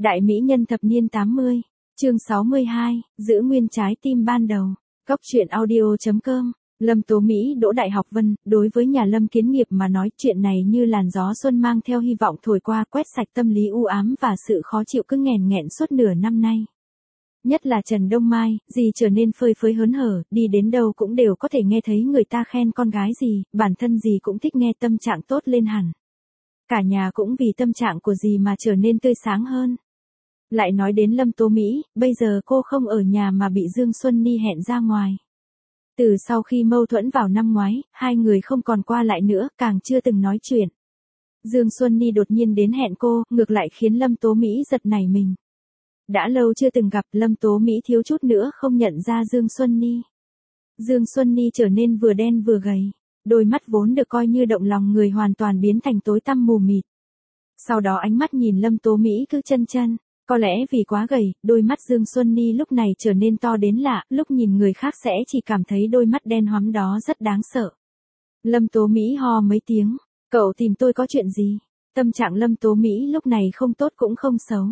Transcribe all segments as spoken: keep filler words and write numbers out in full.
Đại mỹ nhân thập niên tám mươi, chương sáu mươi hai, giữ nguyên trái tim ban đầu. Góc truyện audio.com. Lâm Tố Mỹ đỗ đại học Vân, đối với nhà Lâm Kiến Nghiệp mà nói chuyện này như làn gió xuân mang theo hy vọng thổi qua, quét sạch tâm lý u ám và sự khó chịu cứ nghèn nghẹn suốt nửa năm nay. Nhất là Trần Đông Mai, dì trở nên phơi phới hớn hở, đi đến đâu cũng đều có thể nghe thấy người ta khen con gái dì, bản thân dì cũng thích nghe, tâm trạng tốt lên hẳn. Cả nhà cũng vì tâm trạng của dì mà trở nên tươi sáng hơn. Lại nói đến Lâm Tố Mỹ, bây giờ cô không ở nhà mà bị Dương Xuân Ni hẹn ra ngoài. Từ sau khi mâu thuẫn vào năm ngoái, hai người không còn qua lại nữa, càng chưa từng nói chuyện. Dương Xuân Ni đột nhiên đến hẹn cô, ngược lại khiến Lâm Tố Mỹ giật nảy mình. Đã lâu chưa từng gặp, Lâm Tố Mỹ thiếu chút nữa không nhận ra Dương Xuân Ni. Dương Xuân Ni trở nên vừa đen vừa gầy, đôi mắt vốn được coi như động lòng người hoàn toàn biến thành tối tăm mù mịt. Sau đó ánh mắt nhìn Lâm Tố Mỹ cứ chân chân. Có lẽ vì quá gầy, đôi mắt Dương Xuân Ni lúc này trở nên to đến lạ, lúc nhìn người khác sẽ chỉ cảm thấy đôi mắt đen hoắm đó rất đáng sợ. Lâm Tố Mỹ ho mấy tiếng, cậu tìm tôi có chuyện gì? Tâm trạng Lâm Tố Mỹ lúc này không tốt cũng không xấu.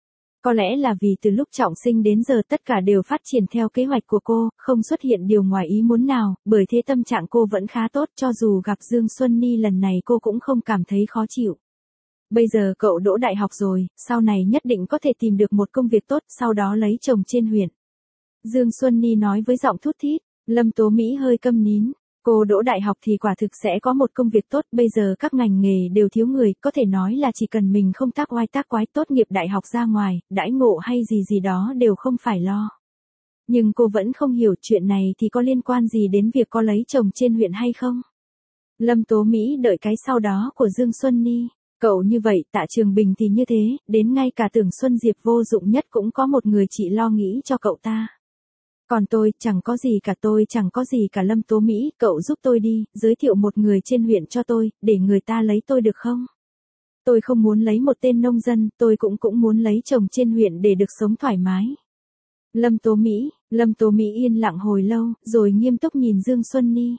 Có lẽ là vì từ lúc trọng sinh đến giờ tất cả đều phát triển theo kế hoạch của cô, không xuất hiện điều ngoài ý muốn nào, bởi thế tâm trạng cô vẫn khá tốt, cho dù gặp Dương Xuân Ni lần này cô cũng không cảm thấy khó chịu. Bây giờ cậu đỗ đại học rồi, sau này nhất định có thể tìm được một công việc tốt, sau đó lấy chồng trên huyện. Dương Xuân Ni nói với giọng thút thít. Lâm Tố Mỹ hơi câm nín. Cô đỗ đại học thì quả thực sẽ có một công việc tốt, bây giờ các ngành nghề đều thiếu người, có thể nói là chỉ cần mình không tác oai tác quái, tốt nghiệp đại học ra ngoài, đãi ngộ hay gì gì đó đều không phải lo. Nhưng cô vẫn không hiểu chuyện này thì có liên quan gì đến việc có lấy chồng trên huyện hay không. Lâm Tố Mỹ đợi cái sau đó của Dương Xuân Ni. Cậu như vậy, Tạ Trường Bình thì như thế, đến ngay cả Tưởng Xuân Diệp vô dụng nhất cũng có một người chị lo nghĩ cho cậu ta. Còn tôi, chẳng có gì cả, tôi chẳng có gì cả. Lâm Tố Mỹ, cậu giúp tôi đi, giới thiệu một người trên huyện cho tôi, để người ta lấy tôi được không? Tôi không muốn lấy một tên nông dân, tôi cũng cũng muốn lấy chồng trên huyện để được sống thoải mái. Lâm Tố Mỹ, Lâm Tố Mỹ yên lặng hồi lâu, rồi nghiêm túc nhìn Dương Xuân Ni.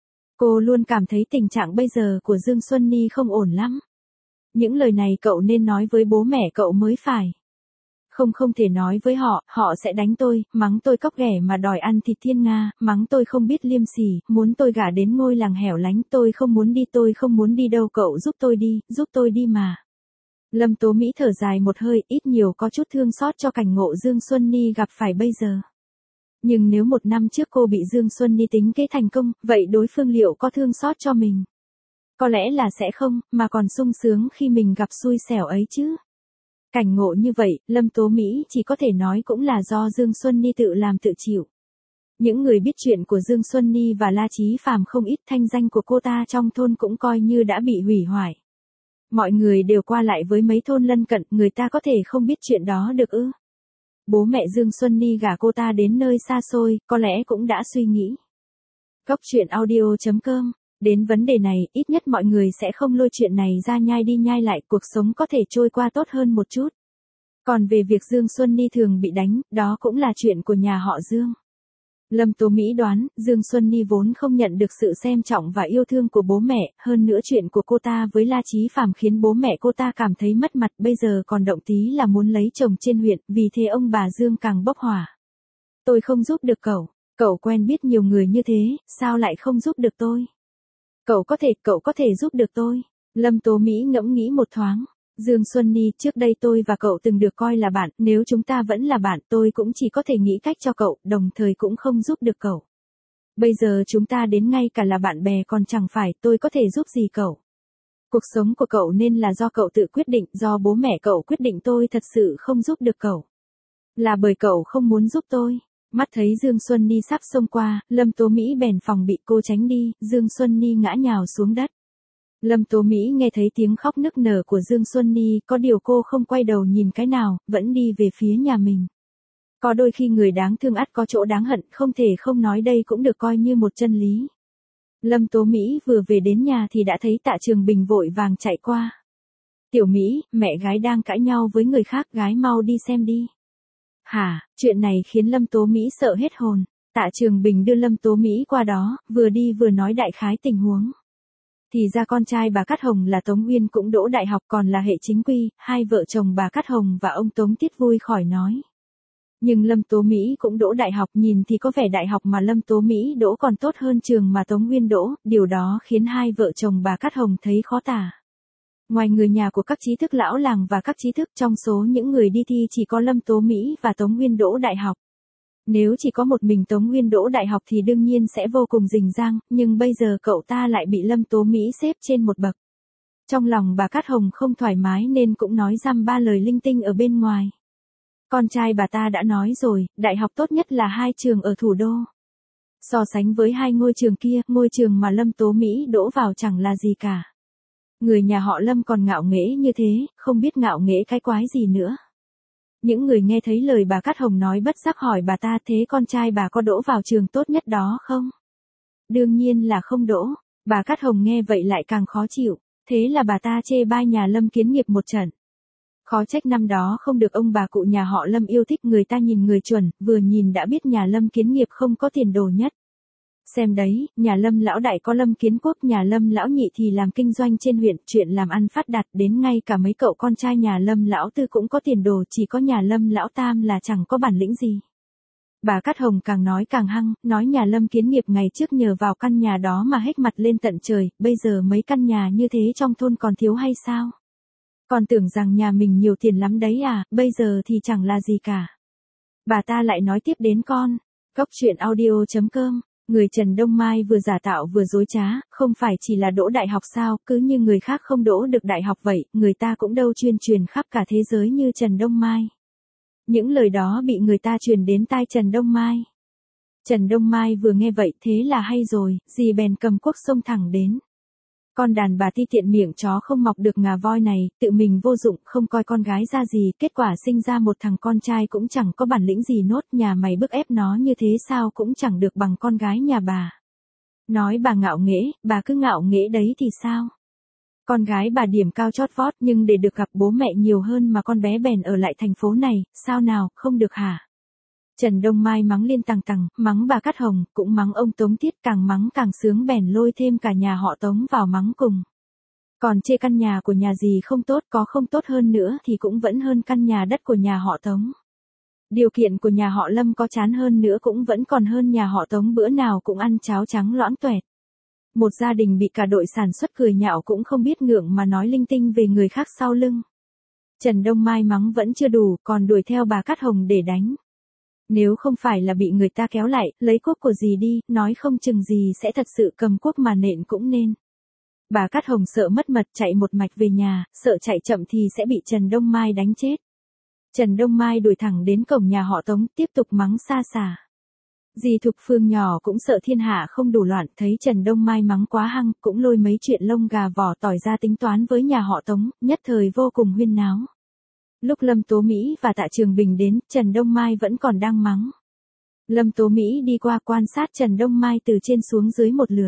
Cô luôn cảm thấy tình trạng bây giờ của Dương Xuân Ni không ổn lắm. Những lời này cậu nên nói với bố mẹ cậu mới phải. Không không thể nói với họ, họ sẽ đánh tôi, mắng tôi cóc ghẻ mà đòi ăn thịt thiên nga, mắng tôi không biết liêm sỉ, muốn tôi gả đến ngôi làng hẻo lánh, tôi không muốn đi, tôi không muốn đi đâu, cậu giúp tôi đi, giúp tôi đi mà. Lâm Tố Mỹ thở dài một hơi, ít nhiều có chút thương xót cho cảnh ngộ Dương Xuân Ni gặp phải bây giờ. Nhưng nếu một năm trước cô bị Dương Xuân Ni tính kế thành công, vậy đối phương liệu có thương xót cho mình? Có lẽ là sẽ không, mà còn sung sướng khi mình gặp xui xẻo ấy chứ. Cảnh ngộ như vậy, Lâm Tố Mỹ chỉ có thể nói cũng là do Dương Xuân Ni tự làm tự chịu. Những người biết chuyện của Dương Xuân Ni và La Chí Phàm không ít, thanh danh của cô ta trong thôn cũng coi như đã bị hủy hoại. Mọi người đều qua lại với mấy thôn lân cận, người ta có thể không biết chuyện đó được ư? Bố mẹ Dương Xuân Ni gả cô ta đến nơi xa xôi, có lẽ cũng đã suy nghĩ. Góc truyện audio.com. Đến vấn đề này, ít nhất mọi người sẽ không lôi chuyện này ra nhai đi nhai lại, cuộc sống có thể trôi qua tốt hơn một chút. Còn về việc Dương Xuân Ni thường bị đánh, đó cũng là chuyện của nhà họ Dương. Lâm Tố Mỹ đoán, Dương Xuân Ni vốn không nhận được sự xem trọng và yêu thương của bố mẹ, hơn nữa chuyện của cô ta với La Chí Phàm khiến bố mẹ cô ta cảm thấy mất mặt, bây giờ còn động tí là muốn lấy chồng trên huyện, vì thế ông bà Dương càng bốc hỏa. Tôi không giúp được cậu, cậu quen biết nhiều người như thế, sao lại không giúp được tôi? Cậu có thể, cậu có thể giúp được tôi. Lâm Tố Mỹ ngẫm nghĩ một thoáng. Dương Xuân Ni, trước đây tôi và cậu từng được coi là bạn, nếu chúng ta vẫn là bạn, tôi cũng chỉ có thể nghĩ cách cho cậu, đồng thời cũng không giúp được cậu. Bây giờ chúng ta đến ngay cả là bạn bè còn chẳng phải, tôi có thể giúp gì cậu. Cuộc sống của cậu nên là do cậu tự quyết định, do bố mẹ cậu quyết định, tôi thật sự không giúp được cậu. Là bởi cậu không muốn giúp tôi. Mắt thấy Dương Xuân Ni sắp xông qua, Lâm Tố Mỹ bèn phòng bị, cô tránh đi, Dương Xuân Ni ngã nhào xuống đất. Lâm Tố Mỹ nghe thấy tiếng khóc nức nở của Dương Xuân Ni, có điều cô không quay đầu nhìn cái nào, vẫn đi về phía nhà mình. Có đôi khi người đáng thương ắt có chỗ đáng hận, không thể không nói đây cũng được coi như một chân lý. Lâm Tố Mỹ vừa về đến nhà thì đã thấy Tạ Trường Bình vội vàng chạy qua. Tiểu Mỹ, mẹ gái đang cãi nhau với người khác, gái mau đi xem đi. Hả, chuyện này khiến Lâm Tố Mỹ sợ hết hồn. Tạ Trường Bình đưa Lâm Tố Mỹ qua đó, vừa đi vừa nói đại khái tình huống. Thì ra con trai bà Cát Hồng là Tống Uyên cũng đỗ đại học còn là hệ chính quy, hai vợ chồng bà Cát Hồng và ông Tống Tiết vui khỏi nói. Nhưng Lâm Tố Mỹ cũng đỗ đại học, nhìn thì có vẻ đại học mà Lâm Tố Mỹ đỗ còn tốt hơn trường mà Tống Uyên đỗ, điều đó khiến hai vợ chồng bà Cát Hồng thấy khó tả. Ngoài người nhà của các trí thức lão làng và các trí thức, trong số những người đi thi chỉ có Lâm Tố Mỹ và Tống Uyên đỗ đại học. Nếu chỉ có một mình Tống Uyên đỗ đại học thì đương nhiên sẽ vô cùng rình rang, nhưng bây giờ cậu ta lại bị Lâm Tố Mỹ xếp trên một bậc. Trong lòng bà Cát Hồng không thoải mái nên cũng nói dăm ba lời linh tinh ở bên ngoài. Con trai bà ta đã nói rồi, đại học tốt nhất là hai trường ở thủ đô. So sánh với hai ngôi trường kia, ngôi trường mà Lâm Tố Mỹ đỗ vào chẳng là gì cả. Người nhà họ Lâm còn ngạo nghễ như thế, không biết ngạo nghễ cái quái gì nữa. Những người nghe thấy lời bà Cát Hồng nói bất giác hỏi bà ta, thế con trai bà có đỗ vào trường tốt nhất đó không? Đương nhiên là không đỗ. Bà Cát Hồng nghe vậy lại càng khó chịu. Thế là bà ta chê bai nhà Lâm Kiến Nghiệp một trận. Khó trách năm đó không được ông bà cụ nhà họ Lâm yêu thích, người ta nhìn người chuẩn, vừa nhìn đã biết nhà Lâm Kiến Nghiệp không có tiền đồ nhất. Xem đấy, nhà Lâm lão đại có Lâm Kiến Quốc, nhà Lâm lão nhị thì làm kinh doanh trên huyện, chuyện làm ăn phát đạt, đến ngay cả mấy cậu con trai nhà Lâm lão tư cũng có tiền đồ, chỉ có nhà Lâm lão tam là chẳng có bản lĩnh gì. Bà Cát Hồng càng nói càng hăng, nói nhà Lâm Kiến Nghiệp ngày trước nhờ vào căn nhà đó mà hết mặt lên tận trời, bây giờ mấy căn nhà như thế trong thôn còn thiếu hay sao? Còn tưởng rằng nhà mình nhiều tiền lắm đấy à, bây giờ thì chẳng là gì cả. Bà ta lại nói tiếp đến con. Cốc truyện audio chấm com. Người Trần Đông Mai vừa giả tạo vừa dối trá, không phải chỉ là đỗ đại học sao, cứ như người khác không đỗ được đại học vậy, người ta cũng đâu chuyên truyền khắp cả thế giới như Trần Đông Mai. Những lời đó bị người ta truyền đến tai Trần Đông Mai. Trần Đông Mai vừa nghe vậy, thế là hay rồi, dì bèn cầm cuốc xông thẳng đến. Con đàn bà ti tiện miệng chó không mọc được ngà voi này, tự mình vô dụng, không coi con gái ra gì, kết quả sinh ra một thằng con trai cũng chẳng có bản lĩnh gì nốt, nhà mày bức ép nó như thế sao cũng chẳng được bằng con gái nhà bà. Nói bà ngạo nghễ, bà cứ ngạo nghễ đấy thì sao? Con gái bà điểm cao chót vót nhưng để được gặp bố mẹ nhiều hơn mà con bé bèn ở lại thành phố này, sao nào, không được hả? Trần Đông Mai mắng liên tằng tằng, mắng bà Cát Hồng, cũng mắng ông Tống Tiết, càng mắng càng sướng bèn lôi thêm cả nhà họ Tống vào mắng cùng. Còn chê căn nhà của nhà gì không tốt, có không tốt hơn nữa thì cũng vẫn hơn căn nhà đất của nhà họ Tống. Điều kiện của nhà họ Lâm có chán hơn nữa cũng vẫn còn hơn nhà họ Tống bữa nào cũng ăn cháo trắng loãng toẹt. Một gia đình bị cả đội sản xuất cười nhạo cũng không biết ngượng mà nói linh tinh về người khác sau lưng. Trần Đông Mai mắng vẫn chưa đủ, còn đuổi theo bà Cát Hồng để đánh. Nếu không phải là bị người ta kéo lại, lấy cuốc của dì đi, nói không chừng dì sẽ thật sự cầm cuốc mà nện cũng nên. Bà Cát Hồng sợ mất mật chạy một mạch về nhà, sợ chạy chậm thì sẽ bị Trần Đông Mai đánh chết. Trần Đông Mai đuổi thẳng đến cổng nhà họ Tống, tiếp tục mắng xa xả. Dì Thục Phương nhỏ cũng sợ thiên hạ không đủ loạn, thấy Trần Đông Mai mắng quá hăng, cũng lôi mấy chuyện lông gà vỏ tỏi ra tính toán với nhà họ Tống, nhất thời vô cùng huyên náo. Lúc Lâm Tố Mỹ và Tạ Trường Bình đến, Trần Đông Mai vẫn còn đang mắng. Lâm Tố Mỹ đi qua quan sát Trần Đông Mai từ trên xuống dưới một lượt.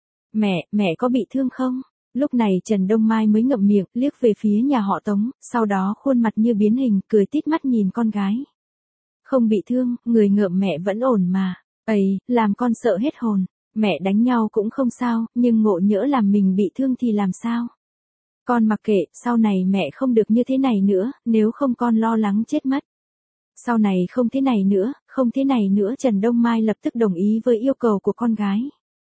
Mẹ, mẹ có bị thương không? Lúc này Trần Đông Mai mới ngậm miệng, liếc về phía nhà họ Tống, sau đó khuôn mặt như biến hình, cười tít mắt nhìn con gái. Không bị thương, người ngợm mẹ vẫn ổn mà. Ây, làm con sợ hết hồn. Mẹ đánh nhau cũng không sao, nhưng ngộ nhỡ làm mình bị thương thì làm sao? Con mặc kệ, sau này mẹ không được như thế này nữa, nếu không con lo lắng chết mất. Sau này không thế này nữa, không thế này nữa. Trần Đông Mai lập tức đồng ý với yêu cầu của con gái.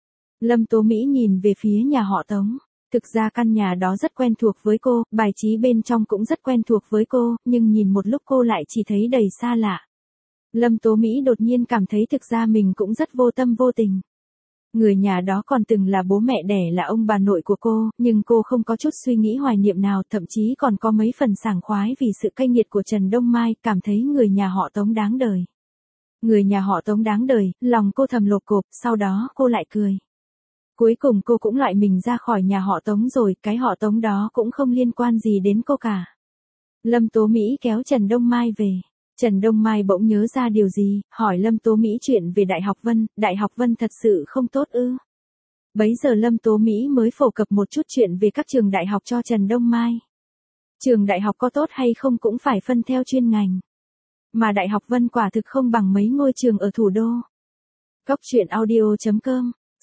Lâm Tố Mỹ nhìn về phía nhà họ Tống. Thực ra căn nhà đó rất quen thuộc với cô, bài trí bên trong cũng rất quen thuộc với cô, nhưng nhìn một lúc cô lại chỉ thấy đầy xa lạ. Lâm Tố Mỹ đột nhiên cảm thấy thực ra mình cũng rất vô tâm vô tình. Người nhà đó còn từng là bố mẹ đẻ là ông bà nội của cô, nhưng cô không có chút suy nghĩ hoài niệm nào, thậm chí còn có mấy phần sảng khoái vì sự cay nghiệt của Trần Đông Mai, cảm thấy người nhà họ Tống đáng đời. Người nhà họ Tống đáng đời, lòng cô thầm lột cộp, sau đó cô lại cười. Cuối cùng cô cũng loại mình ra khỏi nhà họ Tống rồi, cái họ Tống đó cũng không liên quan gì đến cô cả. Lâm Tố Mỹ kéo Trần Đông Mai về. Trần Đông Mai bỗng nhớ ra điều gì, hỏi Lâm Tố Mỹ chuyện về Đại học Vân, Đại học Vân thật sự không tốt ư? Bấy giờ Lâm Tố Mỹ mới phổ cập một chút chuyện về các trường đại học cho Trần Đông Mai. Trường đại học có tốt hay không cũng phải phân theo chuyên ngành. Mà Đại học Vân quả thực không bằng mấy ngôi trường ở thủ đô. Cốc truyện audio chấm com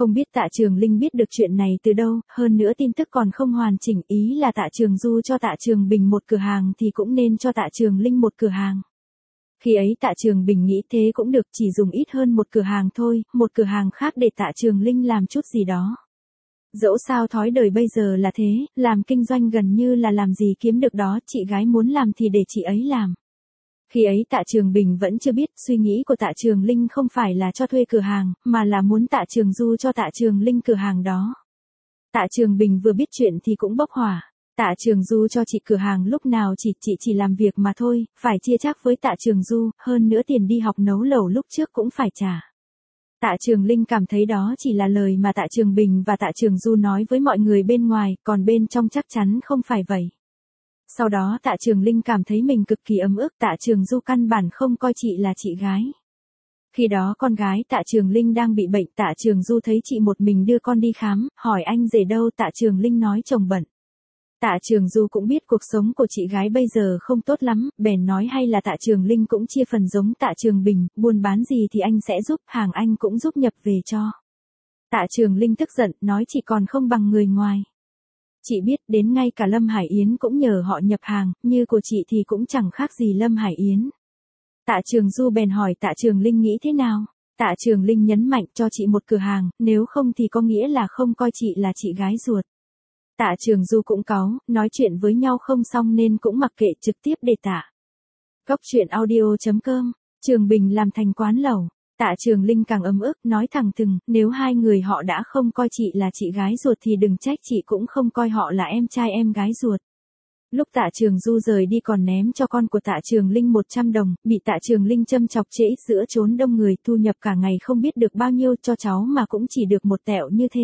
Không biết Tạ Trường Linh biết được chuyện này từ đâu, hơn nữa tin tức còn không hoàn chỉnh, ý là Tạ Trường Du cho Tạ Trường Bình một cửa hàng thì cũng nên cho Tạ Trường Linh một cửa hàng. Khi ấy Tạ Trường Bình nghĩ thế cũng được, chỉ dùng ít hơn một cửa hàng thôi, một cửa hàng khác để Tạ Trường Linh làm chút gì đó. Dẫu sao thói đời bây giờ là thế, làm kinh doanh gần như là làm gì kiếm được đó, chị gái muốn làm thì để chị ấy làm. Khi ấy Tạ Trường Bình vẫn chưa biết, suy nghĩ của Tạ Trường Linh không phải là cho thuê cửa hàng, mà là muốn Tạ Trường Du cho Tạ Trường Linh cửa hàng đó. Tạ Trường Bình vừa biết chuyện thì cũng bốc hỏa. Tạ Trường Du cho chị cửa hàng lúc nào chỉ chị chỉ làm việc mà thôi, phải chia chắc với Tạ Trường Du, hơn nữa tiền đi học nấu lẩu lúc trước cũng phải trả. Tạ Trường Linh cảm thấy đó chỉ là lời mà Tạ Trường Bình và Tạ Trường Du nói với mọi người bên ngoài, còn bên trong chắc chắn không phải vậy. Sau đó Tạ Trường Linh cảm thấy mình cực kỳ ấm ức, Tạ Trường Du căn bản không coi chị là chị gái. Khi đó con gái Tạ Trường Linh đang bị bệnh, Tạ Trường Du thấy chị một mình đưa con đi khám, hỏi anh rể đâu, Tạ Trường Linh nói chồng bận. Tạ Trường Du cũng biết cuộc sống của chị gái bây giờ không tốt lắm, bèn nói hay là Tạ Trường Linh cũng chia phần giống Tạ Trường Bình, buôn bán gì thì anh sẽ giúp, hàng anh cũng giúp nhập về cho. Tạ Trường Linh tức giận, nói chị còn không bằng người ngoài. Chị biết đến ngay cả Lâm Hải Yến cũng nhờ họ nhập hàng, như của chị thì cũng chẳng khác gì Lâm Hải Yến. Tạ Trường Du bèn hỏi Tạ Trường Linh nghĩ thế nào? Tạ Trường Linh nhấn mạnh cho chị một cửa hàng, nếu không thì có nghĩa là không coi chị là chị gái ruột. Tạ Trường Du cũng cáu, nói chuyện với nhau không xong nên cũng mặc kệ, trực tiếp để Tạ. Cốc truyện audio chấm com, Trường Bình làm thành quán lẩu. Tạ Trường Linh càng ấm ức, nói thẳng thừng, nếu hai người họ đã không coi chị là chị gái ruột thì đừng trách chị cũng không coi họ là em trai em gái ruột. Lúc Tạ Trường Du rời đi còn ném cho con của Tạ Trường Linh một trăm đồng, bị Tạ Trường Linh châm chọc trễ giữa chốn đông người, thu nhập cả ngày không biết được bao nhiêu, cho cháu mà cũng chỉ được một tẹo như thế.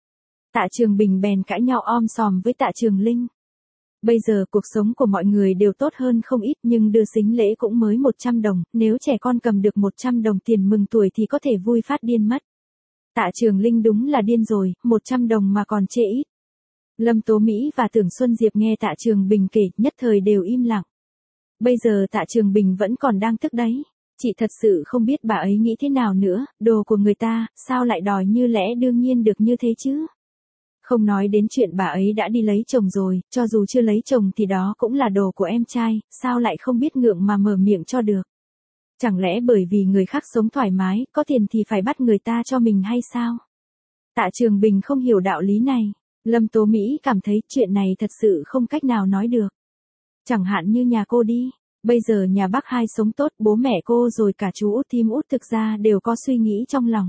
Tạ Trường Bình bèn cãi nhau om sòm với Tạ Trường Linh. Bây giờ cuộc sống của mọi người đều tốt hơn không ít, nhưng đưa sính lễ cũng mới một trăm đồng, nếu trẻ con cầm được một trăm đồng tiền mừng tuổi thì có thể vui phát điên mất. Tạ Trường Linh đúng là điên rồi, một trăm đồng mà còn chê ít. Lâm Tố Mỹ và Tưởng Xuân Diệp nghe Tạ Trường Bình kể, nhất thời đều im lặng. Bây giờ Tạ Trường Bình vẫn còn đang tức đấy. Chị thật sự không biết bà ấy nghĩ thế nào nữa, đồ của người ta, sao lại đòi như lẽ đương nhiên được như thế chứ? Không nói đến chuyện bà ấy đã đi lấy chồng rồi, cho dù chưa lấy chồng thì đó cũng là đồ của em trai, sao lại không biết ngượng mà mở miệng cho được? Chẳng lẽ bởi vì người khác sống thoải mái, có tiền thì phải bắt người ta cho mình hay sao? Tạ Trường Bình không hiểu đạo lý này. Lâm Tố Mỹ cảm thấy chuyện này thật sự không cách nào nói được. Chẳng hạn như nhà cô đi, bây giờ nhà bác hai sống tốt, bố mẹ cô rồi cả chú út Thím út thực ra đều có suy nghĩ trong lòng.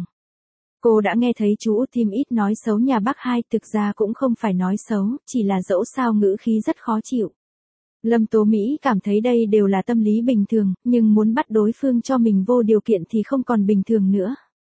Cô đã nghe thấy chú út Thím ít nói xấu nhà bác hai, thực ra cũng không phải nói xấu, chỉ là dẫu sao ngữ khí rất khó chịu. Lâm Tố Mỹ cảm thấy đây đều là tâm lý bình thường, nhưng muốn bắt đối phương cho mình vô điều kiện thì không còn bình thường nữa.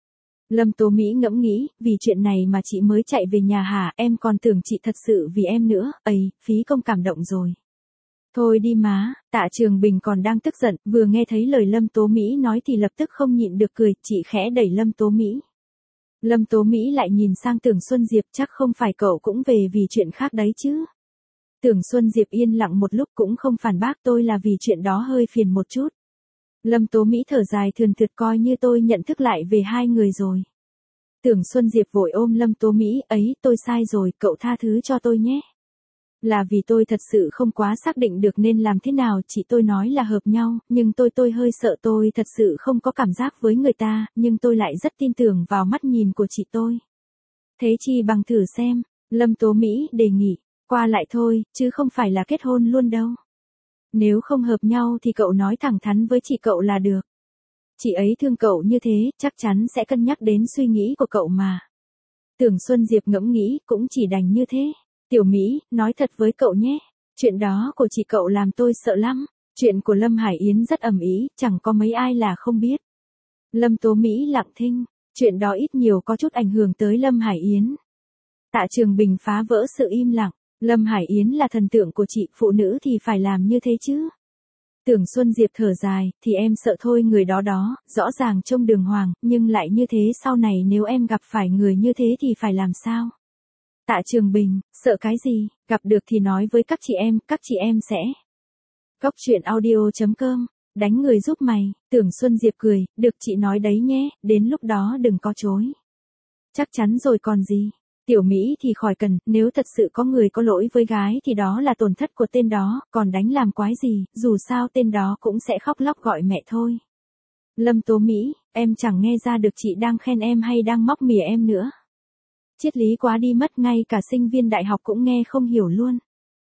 Lâm Tố Mỹ ngẫm nghĩ, vì chuyện này mà chị mới chạy về nhà hả, em còn tưởng chị thật sự vì em nữa, ây, phí công cảm động rồi. Thôi đi má, Tạ Trường Bình còn đang tức giận, vừa nghe thấy lời Lâm Tố Mỹ nói thì lập tức không nhịn được cười, chị khẽ đẩy Lâm Tố Mỹ. Lâm Tố Mỹ lại nhìn sang Tưởng Xuân Diệp, chắc không phải cậu cũng về vì chuyện khác đấy chứ. Tưởng Xuân Diệp yên lặng một lúc cũng không phản bác, tôi là vì chuyện đó hơi phiền một chút. Lâm Tố Mỹ thở dài thườn thượt, coi như tôi nhận thức lại về hai người rồi. Tưởng Xuân Diệp vội ôm Lâm Tố Mỹ, ấy, tôi sai rồi, cậu tha thứ cho tôi nhé. Là vì tôi thật sự không quá xác định được nên làm thế nào, chị tôi nói là hợp nhau, nhưng tôi tôi hơi sợ, tôi thật sự không có cảm giác với người ta, nhưng tôi lại rất tin tưởng vào mắt nhìn của chị tôi. Thế chi bằng thử xem, Lâm Tố Mỹ đề nghị, qua lại thôi, chứ không phải là kết hôn luôn đâu. Nếu không hợp nhau thì cậu nói thẳng thắn với chị cậu là được. Chị ấy thương cậu như thế, chắc chắn sẽ cân nhắc đến suy nghĩ của cậu mà. Tưởng Xuân Diệp ngẫm nghĩ, cũng chỉ đành như thế. Tiểu Mỹ, nói thật với cậu nhé, chuyện đó của chị cậu làm tôi sợ lắm. Chuyện của Lâm Hải Yến rất ầm ĩ, chẳng có mấy ai là không biết. Lâm Tố Mỹ lặng thinh, chuyện đó ít nhiều có chút ảnh hưởng tới Lâm Hải Yến. Tạ Trường Bình phá vỡ sự im lặng. Lâm Hải Yến là thần tượng của chị, phụ nữ thì phải làm như thế chứ. Tưởng Xuân Diệp thở dài, thì em sợ thôi, người đó đó, rõ ràng trông đường hoàng, nhưng lại như thế, sau này nếu em gặp phải người như thế thì phải làm sao? Tạ Trường Bình, sợ cái gì, gặp được thì nói với các chị em, các chị em sẽ. Cốc truyện audio chấm com, đánh người giúp mày, Tưởng Xuân Diệp cười, được chị nói đấy nhé, đến lúc đó đừng có chối. Chắc chắn rồi còn gì. Tiểu Mỹ thì khỏi cần, nếu thật sự có người có lỗi với gái thì đó là tổn thất của tên đó, còn đánh làm quái gì, dù sao tên đó cũng sẽ khóc lóc gọi mẹ thôi. Lâm Tố Mỹ, em chẳng nghe ra được chị đang khen em hay đang móc mỉa em nữa. Triết lý quá đi mất, ngay cả sinh viên đại học cũng nghe không hiểu luôn.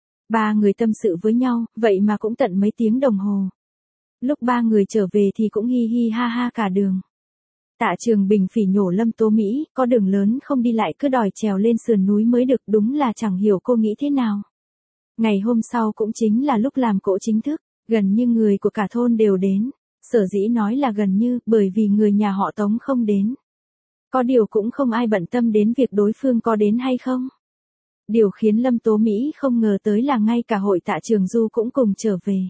Ba người tâm sự với nhau, vậy mà cũng tận mấy tiếng đồng hồ. Lúc ba người trở về thì cũng hi hi ha ha cả đường. Tạ Trường Bình phỉ nhổ Lâm Tố Mỹ, có đường lớn không đi lại cứ đòi trèo lên sườn núi mới được, đúng là chẳng hiểu cô nghĩ thế nào. Ngày hôm sau cũng chính là lúc làm cỗ chính thức, gần như người của cả thôn đều đến. Sở dĩ nói là gần như, bởi vì người nhà họ Tống không đến. Có điều cũng không ai bận tâm đến việc đối phương có đến hay không. Điều khiến Lâm Tố Mỹ không ngờ tới là ngay cả hội Tạ Trường Du cũng cùng trở về.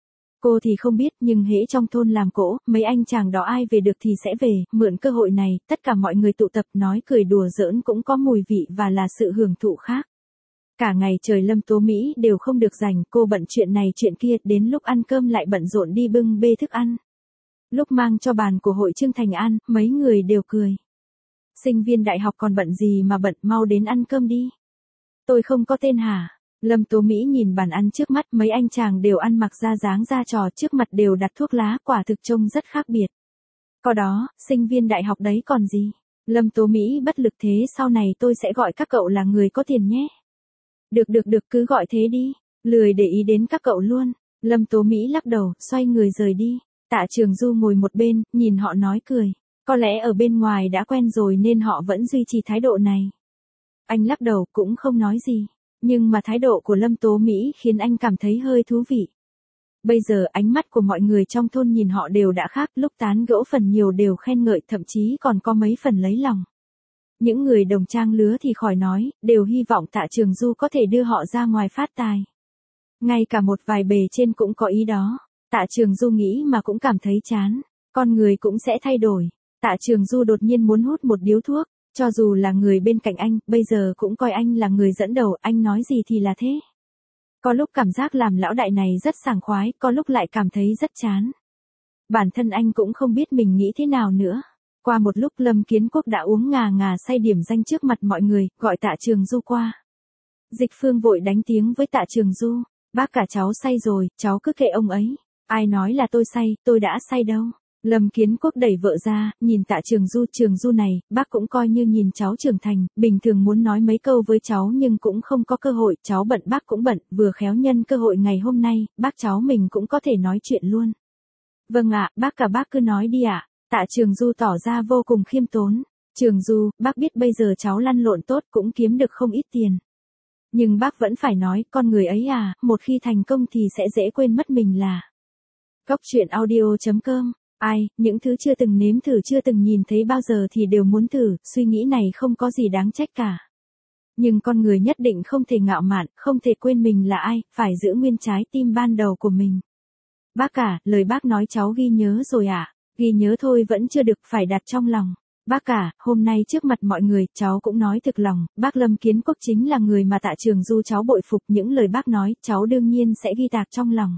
Cô thì không biết, nhưng hễ trong thôn làm cỗ, mấy anh chàng đó ai về được thì sẽ về, mượn cơ hội này, tất cả mọi người tụ tập nói cười đùa giỡn cũng có mùi vị và là sự hưởng thụ khác. Cả ngày trời Lâm Tố Mỹ đều không được rảnh, cô bận chuyện này chuyện kia, đến lúc ăn cơm lại bận rộn đi bưng bê thức ăn. Lúc mang cho bàn của hội Trương Thành ăn, mấy người đều cười. Sinh viên đại học còn bận gì mà bận, mau đến ăn cơm đi. Tôi không có tên hả? Lâm Tố Mỹ nhìn bàn ăn trước mắt, mấy anh chàng đều ăn mặc ra dáng ra trò, trước mặt đều đặt thuốc lá, quả thực trông rất khác biệt. Có đó, sinh viên đại học đấy còn gì. Lâm Tố Mỹ bất lực, thế sau này tôi sẽ gọi các cậu là người có tiền nhé. Được được được, cứ gọi thế đi, lười để ý đến các cậu luôn. Lâm Tố Mỹ lắc đầu, xoay người rời đi. Tạ Trường Du ngồi một bên, nhìn họ nói cười. Có lẽ ở bên ngoài đã quen rồi nên họ vẫn duy trì thái độ này. Anh lắc đầu cũng không nói gì. Nhưng mà thái độ của Lâm Tố Mỹ khiến anh cảm thấy hơi thú vị. Bây giờ ánh mắt của mọi người trong thôn nhìn họ đều đã khác, lúc tán gẫu phần nhiều đều khen ngợi, thậm chí còn có mấy phần lấy lòng. Những người đồng trang lứa thì khỏi nói, đều hy vọng Tạ Trường Du có thể đưa họ ra ngoài phát tài. Ngay cả một vài bề trên cũng có ý đó. Tạ Trường Du nghĩ mà cũng cảm thấy chán. Con người cũng sẽ thay đổi. Tạ Trường Du đột nhiên muốn hút một điếu thuốc. Cho dù là người bên cạnh anh, bây giờ cũng coi anh là người dẫn đầu, anh nói gì thì là thế. Có lúc cảm giác làm lão đại này rất sảng khoái, có lúc lại cảm thấy rất chán. Bản thân anh cũng không biết mình nghĩ thế nào nữa. Qua một lúc Lâm Kiến Quốc đã uống ngà ngà say điểm danh trước mặt mọi người, gọi Tạ Trường Du qua. Dịch Phương vội đánh tiếng với Tạ Trường Du. Bác cả cháu say rồi, cháu cứ kệ ông ấy. Ai nói là tôi say, tôi đã say đâu. Lâm Kiến Quốc đẩy vợ ra, nhìn Tạ Trường Du, Trường Du này, bác cũng coi như nhìn cháu trưởng thành, bình thường muốn nói mấy câu với cháu nhưng cũng không có cơ hội, cháu bận bác cũng bận, vừa khéo nhân cơ hội ngày hôm nay, bác cháu mình cũng có thể nói chuyện luôn. Vâng ạ, bác cả bác cứ nói đi ạ. Tạ Trường Du tỏ ra vô cùng khiêm tốn. Trường Du, bác biết bây giờ cháu lăn lộn tốt cũng kiếm được không ít tiền. Nhưng bác vẫn phải nói, con người ấy à, một khi thành công thì sẽ dễ quên mất mình là. Góc truyện audio chấm com. Ai, những thứ chưa từng nếm thử chưa từng nhìn thấy bao giờ thì đều muốn thử, suy nghĩ này không có gì đáng trách cả. Nhưng con người nhất định không thể ngạo mạn, không thể quên mình là ai, phải giữ nguyên trái tim ban đầu của mình. Bác cả, lời bác nói cháu ghi nhớ rồi ạ. À? Ghi nhớ thôi vẫn chưa được, phải đặt trong lòng. Bác cả, hôm nay trước mặt mọi người, cháu cũng nói thực lòng, bác Lâm Kiến Quốc chính là người mà Tạ Trường Du cháu bội phục, những lời bác nói, cháu đương nhiên sẽ ghi tạc trong lòng.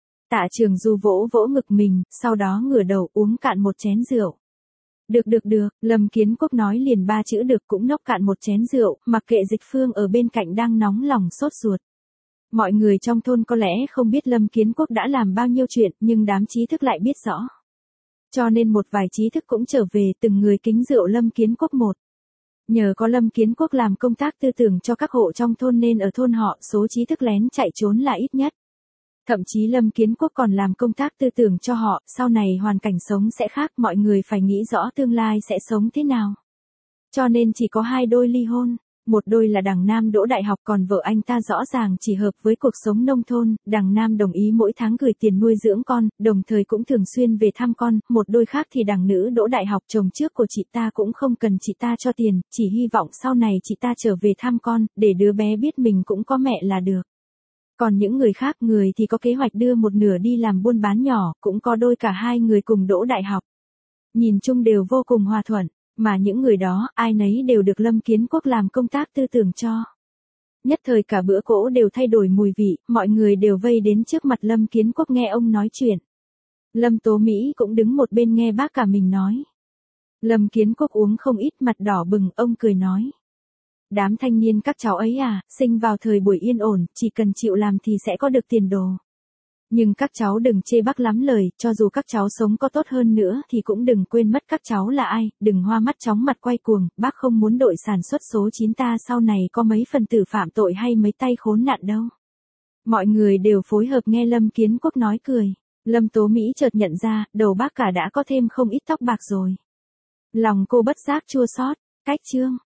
Tạ Trường Du vỗ vỗ ngực mình, sau đó ngửa đầu uống cạn một chén rượu. Được được được, Lâm Kiến Quốc nói liền ba chữ được cũng nốc cạn một chén rượu, mặc kệ Dịch Phương ở bên cạnh đang nóng lòng sốt ruột. Mọi người trong thôn có lẽ không biết Lâm Kiến Quốc đã làm bao nhiêu chuyện, nhưng đám trí thức lại biết rõ. Cho nên một vài trí thức cũng trở về, từng người kính rượu Lâm Kiến Quốc một. Nhờ có Lâm Kiến Quốc làm công tác tư tưởng cho các hộ trong thôn nên ở thôn họ số trí thức lén chạy trốn là ít nhất. Thậm chí Lâm Kiến Quốc còn làm công tác tư tưởng cho họ, sau này hoàn cảnh sống sẽ khác, mọi người phải nghĩ rõ tương lai sẽ sống thế nào. Cho nên chỉ có hai đôi ly hôn, một đôi là đằng Nam đỗ đại học còn vợ anh ta rõ ràng chỉ hợp với cuộc sống nông thôn, đằng Nam đồng ý mỗi tháng gửi tiền nuôi dưỡng con, đồng thời cũng thường xuyên về thăm con, một đôi khác thì đằng Nữ đỗ đại học chồng trước của chị ta cũng không cần chị ta cho tiền, chỉ hy vọng sau này chị ta trở về thăm con, để đứa bé biết mình cũng có mẹ là được. Còn những người khác, người thì có kế hoạch đưa một nửa đi làm buôn bán nhỏ, cũng có đôi cả hai người cùng đỗ đại học. Nhìn chung đều vô cùng hòa thuận, mà những người đó, ai nấy đều được Lâm Kiến Quốc làm công tác tư tưởng cho. Nhất thời cả bữa cỗ đều thay đổi mùi vị, mọi người đều vây đến trước mặt Lâm Kiến Quốc nghe ông nói chuyện. Lâm Tố Mỹ cũng đứng một bên nghe bác cả mình nói. Lâm Kiến Quốc uống không ít, mặt đỏ bừng, ông cười nói. Đám thanh niên các cháu ấy à, sinh vào thời buổi yên ổn, chỉ cần chịu làm thì sẽ có được tiền đồ. Nhưng các cháu đừng chê bác lắm lời, cho dù các cháu sống có tốt hơn nữa thì cũng đừng quên mất các cháu là ai, đừng hoa mắt chóng mặt quay cuồng, bác không muốn đội sản xuất số chín ta sau này có mấy phần tử phạm tội hay mấy tay khốn nạn đâu. Mọi người đều phối hợp nghe Lâm Kiến Quốc nói cười. Lâm Tố Mỹ chợt nhận ra, đầu bác cả đã có thêm không ít tóc bạc rồi. Lòng cô bất giác chua xót. Cách chương